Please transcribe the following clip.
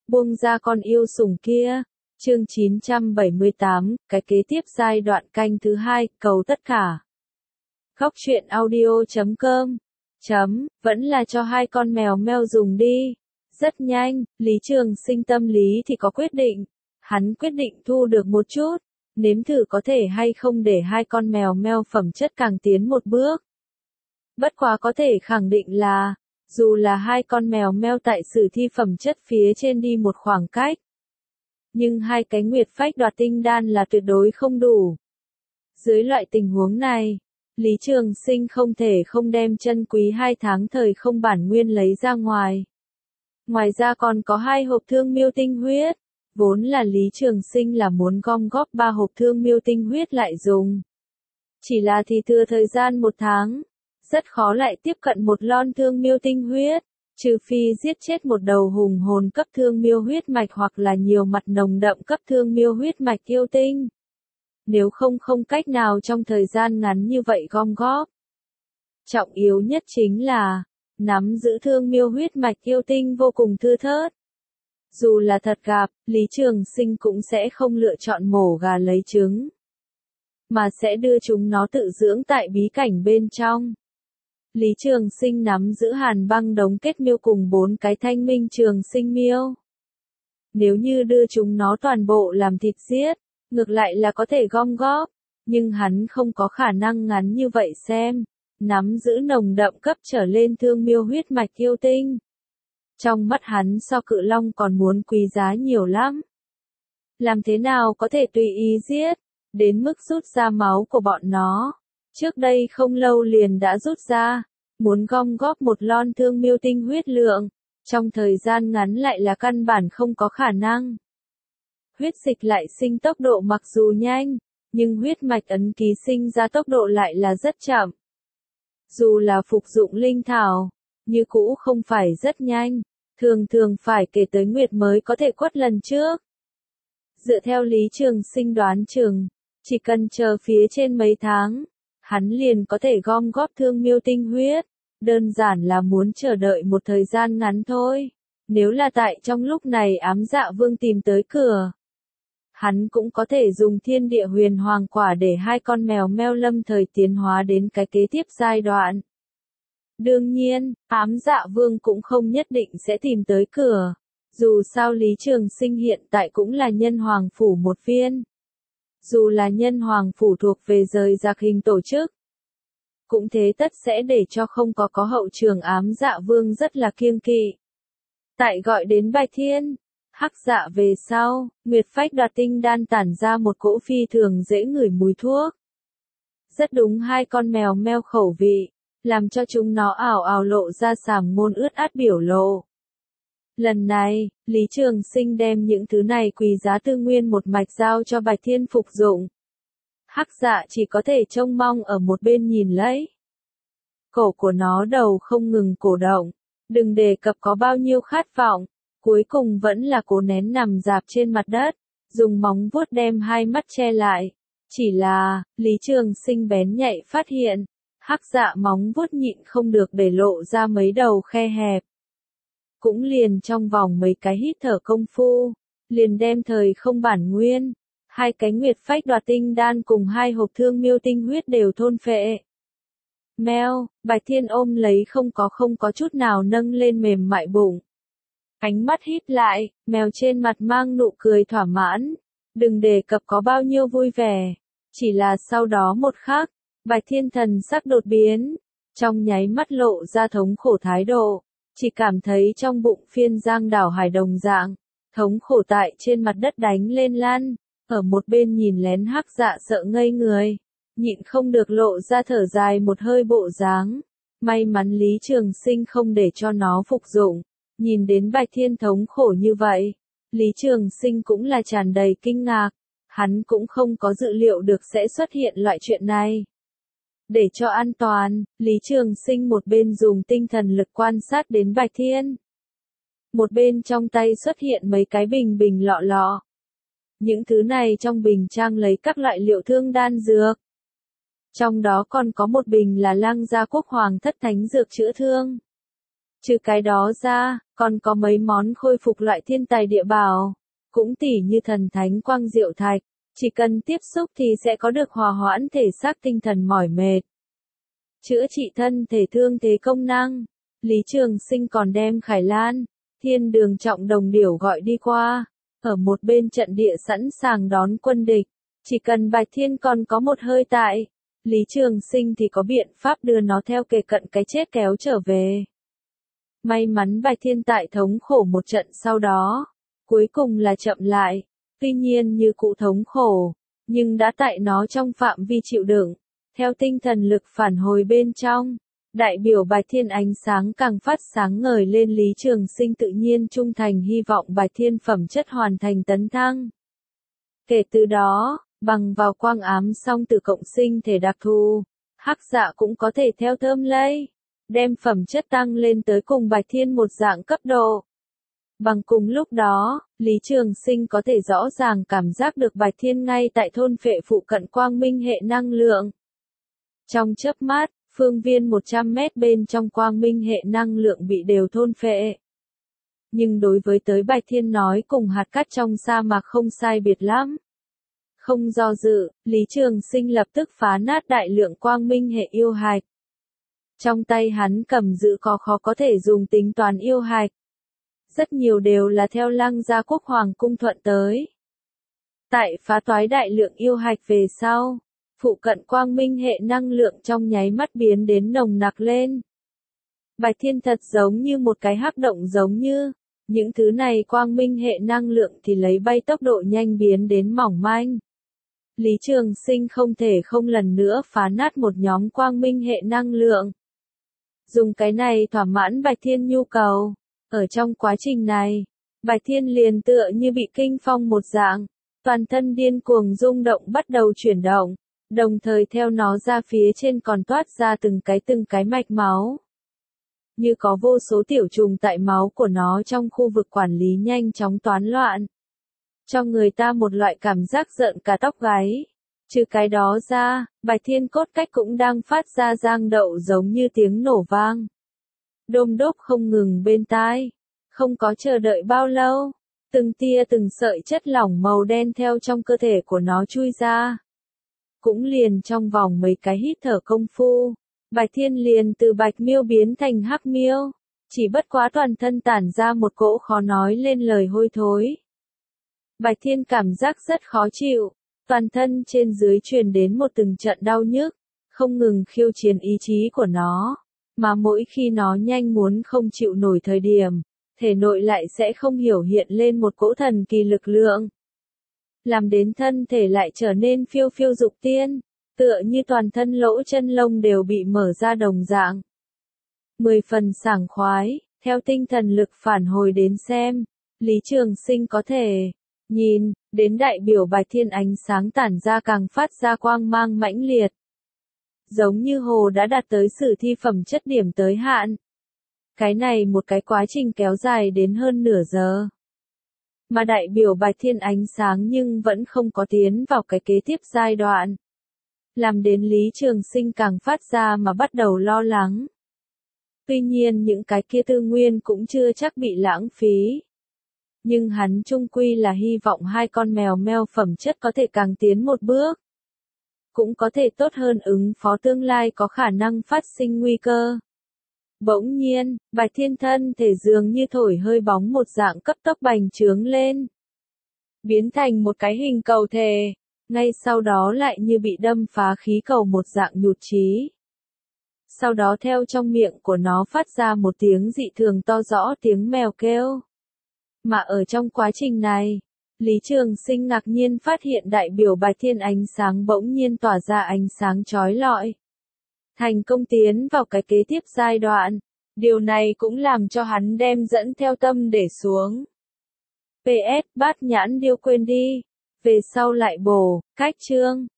buông ra con yêu sủng kia. Chương 978, cái kế tiếp giai đoạn canh thứ 2, cầu tất cả. Khóc chuyện audio.com vẫn là cho hai con mèo meo dùng đi. Rất nhanh, Lý Trường Sinh tâm lý thì có quyết định. Hắn quyết định thu được một chút, nếm thử có thể hay không để hai con mèo meo phẩm chất càng tiến một bước. Bất quá có thể khẳng định là, dù là hai con mèo meo tại sử thi phẩm chất phía trên đi một khoảng cách, nhưng hai cái nguyệt phách đoạt tinh đan là tuyệt đối không đủ. Dưới loại tình huống này, Lý Trường Sinh không thể không đem chân quý 2 tháng thời không bản nguyên lấy ra ngoài. Ngoài ra còn có 2 hộp thương miêu tinh huyết, vốn là Lý Trường Sinh là muốn gom góp 3 hộp thương miêu tinh huyết lại dùng. Chỉ là thì thừa thời gian 1 tháng, rất khó lại tiếp cận một lon thương miêu tinh huyết, trừ phi giết chết một đầu hùng hồn cấp thương miêu huyết mạch hoặc là nhiều mặt nồng đậm cấp thương miêu huyết mạch yêu tinh. Nếu không cách nào trong thời gian ngắn như vậy gom góp. Trọng yếu nhất chính là, nắm giữ thương miêu huyết mạch yêu tinh vô cùng thưa thớt. Dù là thật gặp, Lý Trường Sinh cũng sẽ không lựa chọn mổ gà lấy trứng, mà sẽ đưa chúng nó tự dưỡng tại bí cảnh bên trong. Lý Trường Sinh nắm giữ hàn băng đống kết miêu cùng 4 cái thanh minh trường sinh miêu. Nếu như đưa chúng nó toàn bộ làm thịt giết, ngược lại là có thể gom góp, nhưng hắn không có khả năng ngắn như vậy xem, nắm giữ nồng đậm cấp trở lên thương miêu huyết mạch yêu tinh. Trong mắt hắn so cự long còn muốn quý giá nhiều lắm. Làm thế nào có thể tùy ý giết, đến mức rút ra máu của bọn nó. Trước đây không lâu liền đã rút ra, muốn gom góp một lon thương miêu tinh huyết lượng, trong thời gian ngắn lại là căn bản không có khả năng. Huyết dịch lại sinh tốc độ mặc dù nhanh, nhưng huyết mạch ấn ký sinh ra tốc độ lại là rất chậm. Dù là phục dụng linh thảo, như cũ không phải rất nhanh, thường phải kể tới nguyệt mới có thể quất lần trước. Dựa theo Lý Trường Sinh đoán chừng, chỉ cần chờ phía trên mấy tháng, hắn liền có thể gom góp thương miêu tinh huyết, đơn giản là muốn chờ đợi một thời gian ngắn thôi. Nếu là tại trong lúc này ám dạ vương tìm tới cửa, hắn cũng có thể dùng thiên địa huyền hoàng quả để hai con mèo meo lâm thời tiến hóa đến cái kế tiếp giai đoạn. Đương nhiên, ám dạ vương cũng không nhất định sẽ tìm tới cửa. Dù sao Lý Trường Sinh hiện tại cũng là nhân hoàng phủ một viên. Dù là nhân hoàng phủ thuộc về rời rạc hình tổ chức, cũng thế tất sẽ để cho không có hậu trường ám dạ vương rất là kiêng kỵ. Tại gọi đến Bạch Thiên, Hắc Dạ về sau, nguyệt phách đoạt tinh đan tản ra một cỗ phi thường dễ ngửi mùi thuốc. Rất đúng hai con mèo meo khẩu vị, làm cho chúng nó ảo ảo lộ ra sàm môn ướt át biểu lộ. Lần này, Lý Trường Sinh đem những thứ này quý giá tư nguyên một mạch giao cho Bạch Thiên phục dụng. Hắc Dạ chỉ có thể trông mong ở một bên nhìn lấy. Cổ của nó đầu không ngừng cổ động, đừng đề cập có bao nhiêu khát vọng, cuối cùng vẫn là cố nén nằm rạp trên mặt đất, dùng móng vuốt đem hai mắt che lại. Chỉ là, Lý Trường Sinh bén nhạy phát hiện, Hắc Dạ móng vuốt nhịn không được để lộ ra mấy đầu khe hẹp. Cũng liền trong vòng mấy cái hít thở công phu, liền đem thời không bản nguyên, 2 cái nguyệt phách đoạt tinh đan cùng 2 hộp thương miêu tinh huyết đều thôn phệ. Meo, Bạch Thiên ôm lấy không có chút nào nâng lên mềm mại bụng. Ánh mắt híp lại, mèo trên mặt mang nụ cười thỏa mãn, đừng đề cập có bao nhiêu vui vẻ. Chỉ là sau đó một khắc, Bạch Thiên thần sắc đột biến, trong nháy mắt lộ ra thống khổ thái độ, chỉ cảm thấy trong bụng phiên giang đảo hải đồng dạng, thống khổ tại trên mặt đất đánh lên lăn, ở một bên nhìn lén Hắc Dạ sợ ngây người, nhịn không được lộ ra thở dài một hơi bộ dáng. May mắn Lý Trường Sinh không để cho nó phục dụng, nhìn đến Bạch Thiên thống khổ như vậy, Lý Trường Sinh cũng là tràn đầy kinh ngạc, hắn cũng không có dự liệu được sẽ xuất hiện loại chuyện này. Để cho an toàn, Lý Trường Sinh một bên dùng tinh thần lực quan sát đến Bạch Thiên. Một bên trong tay xuất hiện mấy cái bình lọ lọ. Những thứ này trong bình trang lấy các loại liệu thương đan dược. Trong đó còn có một bình là Lăng Gia Quốc Hoàng thất thánh dược chữa thương. Trừ cái đó ra, còn có mấy món khôi phục loại thiên tài địa bảo, cũng tỉ như thần thánh quang diệu thạch, chỉ cần tiếp xúc thì sẽ có được hòa hoãn thể xác tinh thần mỏi mệt, chữa trị thân thể thương thế công năng. Lý Trường Sinh còn đem Khải Lan, Thiên Đường Trọng Đồng Điểu gọi đi qua, ở một bên trận địa sẵn sàng đón quân địch, chỉ cần Bạch Thiên còn có một hơi tại, Lý Trường Sinh thì có biện pháp đưa nó theo kề cận cái chết kéo trở về. May mắn Bạch Thiên tại thống khổ một trận sau đó, cuối cùng là chậm lại, tuy nhiên như cụ thống khổ, nhưng đã tại nó trong phạm vi chịu đựng, theo tinh thần lực phản hồi bên trong. Đại biểu Bạch Thiên ánh sáng càng phát sáng ngời lên, Lý Trường Sinh tự nhiên trung thành hy vọng Bạch Thiên phẩm chất hoàn thành tấn thăng. Kể từ đó, bằng vào quang ám song tử cộng sinh thể đặc thù, Hắc Dạ cũng có thể theo thơm lây, đem phẩm chất tăng lên tới cùng Bạch Thiên một dạng cấp độ. Bằng cùng lúc đó, Lý Trường Sinh có thể rõ ràng cảm giác được Bạch Thiên ngay tại thôn phệ phụ cận quang minh hệ năng lượng. Trong chớp mắt, phương viên 100 mét bên trong quang minh hệ năng lượng bị đều thôn phệ. Nhưng đối với tới Bạch Thiên nói cùng hạt cát trong sa mạc không sai biệt lắm. Không do dự, Lý Trường Sinh lập tức phá nát đại lượng quang minh hệ yêu hạch. Trong tay hắn cầm giữ có khó có thể dùng tính toán yêu hạch. Rất nhiều đều là theo Lăng Gia Quốc Hoàng cung thuận tới. Tại phá toái đại lượng yêu hạch về sau, phụ cận quang minh hệ năng lượng trong nháy mắt biến đến nồng nặc lên. Bạch Thiên thật giống như một cái hắc động, giống như những thứ này quang minh hệ năng lượng thì lấy bay tốc độ nhanh biến đến mỏng manh. Lý Trường Sinh không thể không lần nữa phá nát một nhóm quang minh hệ năng lượng. Dùng cái này thỏa mãn Bạch Thiên nhu cầu. Ở trong quá trình này, Bạch Thiên liền tựa như bị kinh phong một dạng, toàn thân điên cuồng rung động bắt đầu chuyển động, đồng thời theo nó ra phía trên còn toát ra từng cái mạch máu. Như có vô số tiểu trùng tại máu của nó trong khu vực quản lý nhanh chóng toán loạn. Cho người ta một loại cảm giác rợn cả tóc gáy. Trừ cái đó ra, Bạch Thiên cốt cách cũng đang phát ra giang đậu giống như tiếng nổ vang. Đôm đốp không ngừng bên tai. Không có chờ đợi bao lâu, từng tia từng sợi chất lỏng màu đen theo trong cơ thể của nó chui ra. Cũng liền trong vòng mấy cái hít thở công phu, Bạch Thiên liền từ bạch miêu biến thành hắc miêu, chỉ bất quá toàn thân tản ra một cỗ khó nói lên lời hôi thối. Bạch Thiên cảm giác rất khó chịu, toàn thân trên dưới truyền đến một từng trận đau nhức, không ngừng khiêu chiến ý chí của nó, mà mỗi khi nó nhanh muốn không chịu nổi thời điểm, thể nội lại sẽ không hiểu hiện lên một cỗ thần kỳ lực lượng. Làm đến thân thể lại trở nên phiêu phiêu dục tiên, tựa như toàn thân lỗ chân lông đều bị mở ra đồng dạng. 10 phần sảng khoái, theo tinh thần lực phản hồi đến xem, Lý Trường Sinh có thể nhìn đến đại biểu Bạch Thiên ánh sáng tản ra càng phát ra quang mang mãnh liệt. Giống như hồ đã đạt tới sử thi phẩm chất điểm tới hạn. Cái này một cái quá trình kéo dài đến hơn nửa giờ. Mà đại biểu Bạch Thiên ánh sáng nhưng vẫn không có tiến vào cái kế tiếp giai đoạn. Làm đến Lý Trường Sinh càng phát ra mà bắt đầu lo lắng. Tuy nhiên những cái kia tư nguyên cũng chưa chắc bị lãng phí. Nhưng hắn chung quy là hy vọng hai con mèo meo phẩm chất có thể càng tiến một bước. Cũng có thể tốt hơn ứng phó tương lai có khả năng phát sinh nguy cơ. Bỗng nhiên, Bạch Thiên thân thể dường như thổi hơi bóng một dạng cấp tốc bành trướng lên. Biến thành một cái hình cầu thể, ngay sau đó lại như bị đâm phá khí cầu một dạng nhụt chí. Sau đó theo trong miệng của nó phát ra một tiếng dị thường to rõ tiếng mèo kêu. Mà ở trong quá trình này, Lý Trường Sinh ngạc nhiên phát hiện đại biểu Bạch Thiên ánh sáng bỗng nhiên tỏa ra ánh sáng chói lọi. Thành công tiến vào cái kế tiếp giai đoạn. Điều này cũng làm cho hắn đem dẫn theo tâm để xuống. PS, Bát Nhãn Điêu quên đi. Về sau lại bổ, cách chương.